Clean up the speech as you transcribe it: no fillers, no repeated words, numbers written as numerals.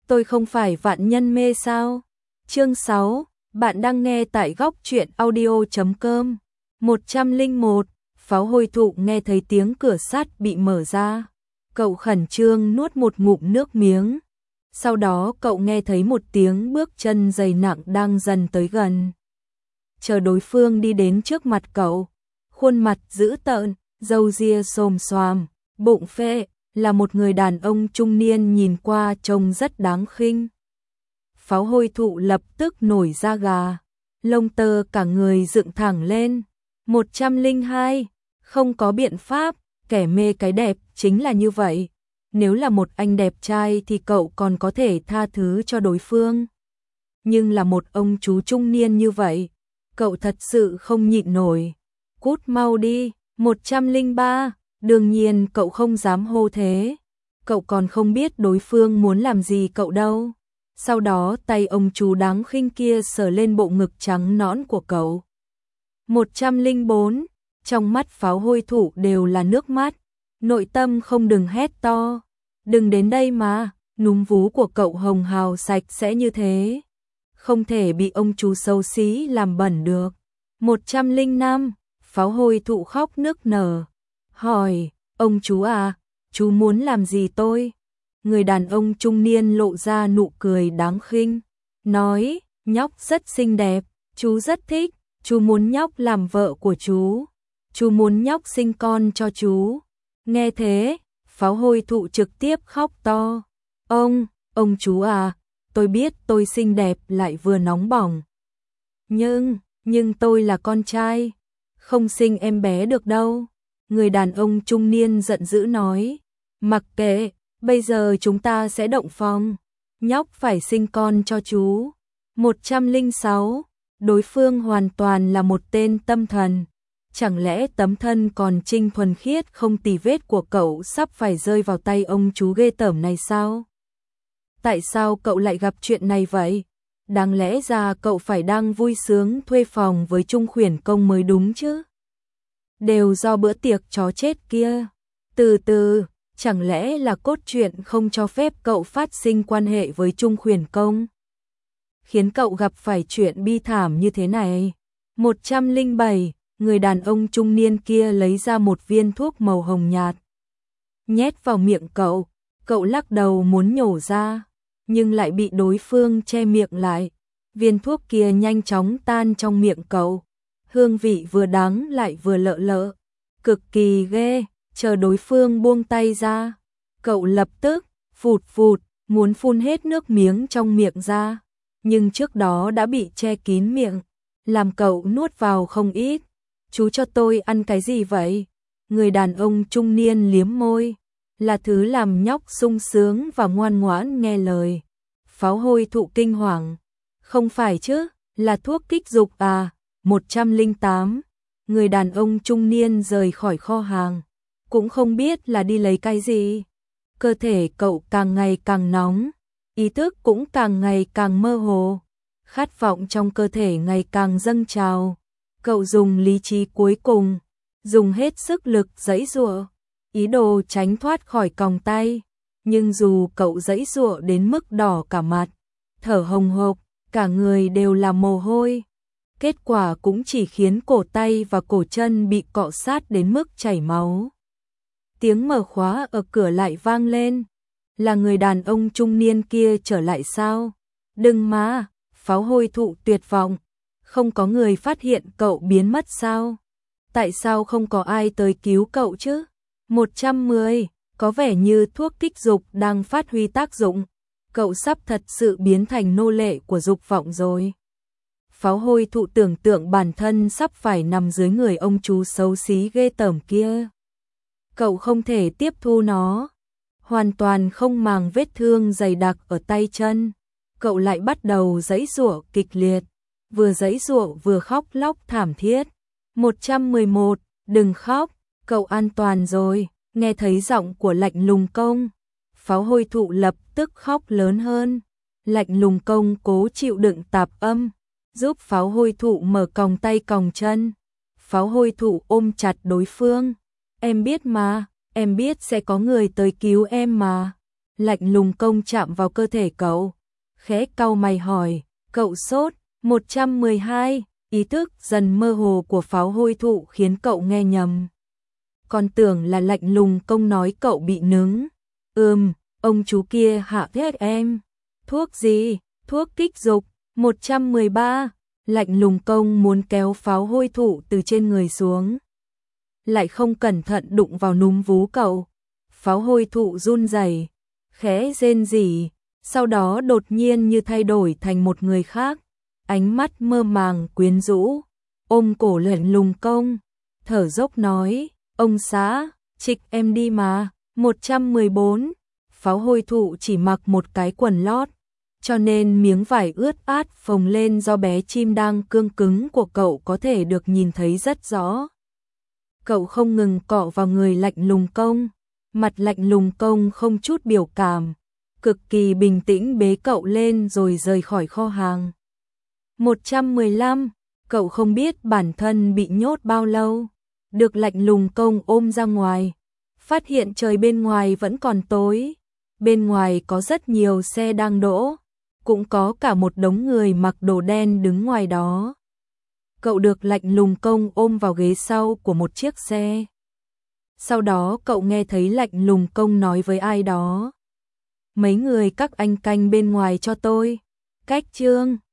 tôi không phải vạn nhân mê sao? Chương 6, bạn đang nghe tại góc truyện audio.com. 101, Pháo Hôi Thụ nghe thấy tiếng cửa sắt bị mở ra. Cậu khẩn trương nuốt một ngụm nước miếng. Sau đó cậu nghe thấy một tiếng bước chân dày nặng đang dần tới gần. Chờ đối phương đi đến trước mặt cậu, khuôn mặt dữ tợn, râu ria xồm xoàm, bụng phệ, là một người đàn ông trung niên nhìn qua trông rất đáng khinh. Pháo Hôi Thụ lập tức nổi da gà, lông tơ cả người dựng thẳng lên. 102, không có biện pháp, kẻ mê cái đẹp chính là như vậy. Nếu là một anh đẹp trai thì cậu còn có thể tha thứ cho đối phương. Nhưng là một ông chú trung niên như vậy, cậu thật sự không nhịn nổi. Cút mau đi. 103, đương nhiên cậu không dám hô thế. Cậu còn không biết đối phương muốn làm gì cậu đâu. Sau đó tay ông chú đáng khinh kia sờ lên bộ ngực trắng nõn của cậu. 104, trong mắt Pháo Hôi Thụ đều là nước mắt. Nội tâm không đừng hét to. Đừng đến đây mà, núm vú của cậu hồng hào sạch sẽ như thế. Không thể bị ông chú xấu xí làm bẩn được. 105, Pháo Hôi Thụ khóc nức nở. Hỏi, ông chú à, chú muốn làm gì tôi? Người đàn ông trung niên lộ ra nụ cười đáng khinh. Nói, nhóc rất xinh đẹp, chú rất thích, chú muốn nhóc làm vợ của chú. Chú muốn nhóc sinh con cho chú. Nghe thế, Pháo Hôi Thụ trực tiếp khóc to. Ông chú à, tôi biết tôi xinh đẹp lại vừa nóng bỏng. Nhưng tôi là con trai, không sinh em bé được đâu. Người đàn ông trung niên giận dữ nói. Mặc kệ, bây giờ chúng ta sẽ động phòng. Nhóc phải sinh con cho chú. 106, đối phương hoàn toàn là một tên tâm thần. Chẳng lẽ tấm thân còn trinh thuần khiết không tì vết của cậu sắp phải rơi vào tay ông chú ghê tởm này sao? Tại sao cậu lại gặp chuyện này vậy? Đáng lẽ ra cậu phải đang vui sướng thuê phòng với Trung Khuyển Công mới đúng chứ? Đều do bữa tiệc chó chết kia. Từ từ, chẳng lẽ là cốt truyện không cho phép cậu phát sinh quan hệ với Trung Khuyển Công? Khiến cậu gặp phải chuyện bi thảm như thế này. 107, người đàn ông trung niên kia lấy ra một viên thuốc màu hồng nhạt. Nhét vào miệng cậu, cậu lắc đầu muốn nhổ ra, nhưng lại bị đối phương che miệng lại. Viên thuốc kia nhanh chóng tan trong miệng cậu. Hương vị vừa đắng lại vừa lợ lợ. Cực kỳ ghê, chờ đối phương buông tay ra. Cậu lập tức, phụt phụt, muốn phun hết nước miếng trong miệng ra. Nhưng trước đó đã bị che kín miệng, làm cậu nuốt vào không ít. Chú cho tôi ăn cái gì vậy? Người đàn ông trung niên liếm môi. Là thứ làm nhóc sung sướng và ngoan ngoãn nghe lời. Pháo Hôi Thụ kinh hoàng. Không phải chứ, là thuốc kích dục à? 108, người đàn ông trung niên rời khỏi kho hàng. Cũng không biết là đi lấy cái gì. Cơ thể cậu càng ngày càng nóng. Ý thức cũng càng ngày càng mơ hồ. Khát vọng trong cơ thể ngày càng dâng trào. Cậu dùng lý trí cuối cùng, dùng hết sức lực giãy giụa, ý đồ tránh thoát khỏi còng tay. Nhưng dù cậu giãy giụa đến mức đỏ cả mặt, thở hồng hộc, cả người đều là mồ hôi, kết quả cũng chỉ khiến cổ tay và cổ chân bị cọ sát đến mức chảy máu. Tiếng mở khóa ở cửa lại vang lên. Là người đàn ông trung niên kia trở lại sao? Đừng mà, Pháo Hôi Thụ tuyệt vọng. Không có người phát hiện cậu biến mất sao? Tại sao không có ai tới cứu cậu chứ? 110, có vẻ như thuốc kích dục đang phát huy tác dụng. Cậu sắp thật sự biến thành nô lệ của dục vọng rồi. Pháo Hôi Thụ tưởng tượng bản thân sắp phải nằm dưới người ông chú xấu xí ghê tởm kia. Cậu không thể tiếp thu nó. Hoàn toàn không màng vết thương dày đặc ở tay chân. Cậu lại bắt đầu giãy giụa kịch liệt. Vừa giãy giụa vừa khóc lóc thảm thiết. 111, đừng khóc, cậu an toàn rồi. Nghe thấy giọng của Lạnh Lùng Công, Pháo Hôi Thụ lập tức khóc lớn hơn. Lạnh Lùng Công cố chịu đựng tạp âm, giúp Pháo Hôi Thụ mở còng tay còng chân. Pháo Hôi Thụ ôm chặt đối phương. Em biết mà, em biết sẽ có người tới cứu em mà. Lạnh lùng công chạm vào cơ thể cậu, khẽ cau mày hỏi, cậu sốt? 112, ý thức dần mơ hồ của pháo hôi thụ khiến cậu nghe nhầm. Còn tưởng là lạnh lùng công nói cậu bị nứng. Ông chú kia hạ hết em. Thuốc gì? Thuốc kích dục. 113, lạnh lùng công muốn kéo pháo hôi thụ từ trên người xuống. Lại không cẩn thận đụng vào núm vú cậu. Pháo hôi thụ run rẩy, khẽ rên rỉ, sau đó đột nhiên như thay đổi thành một người khác. Ánh mắt mơ màng quyến rũ, ôm cổ lạnh lùng công, thở dốc nói, ông xã, trịch em đi mà. 114, pháo hôi thụ chỉ mặc một cái quần lót, cho nên miếng vải ướt át phồng lên do bé chim đang cương cứng của cậu có thể được nhìn thấy rất rõ. Cậu không ngừng cọ vào người lạnh lùng công, mặt lạnh lùng công không chút biểu cảm, cực kỳ bình tĩnh bế cậu lên rồi rời khỏi kho hàng. 115, cậu không biết bản thân bị nhốt bao lâu, được lạnh lùng công ôm ra ngoài, phát hiện trời bên ngoài vẫn còn tối, bên ngoài có rất nhiều xe đang đỗ, cũng có cả một đống người mặc đồ đen đứng ngoài đó. Cậu được lạnh lùng công ôm vào ghế sau của một chiếc xe. Sau đó cậu nghe thấy lạnh lùng công nói với ai đó. Mấy người các anh canh bên ngoài cho tôi. Cách Trương.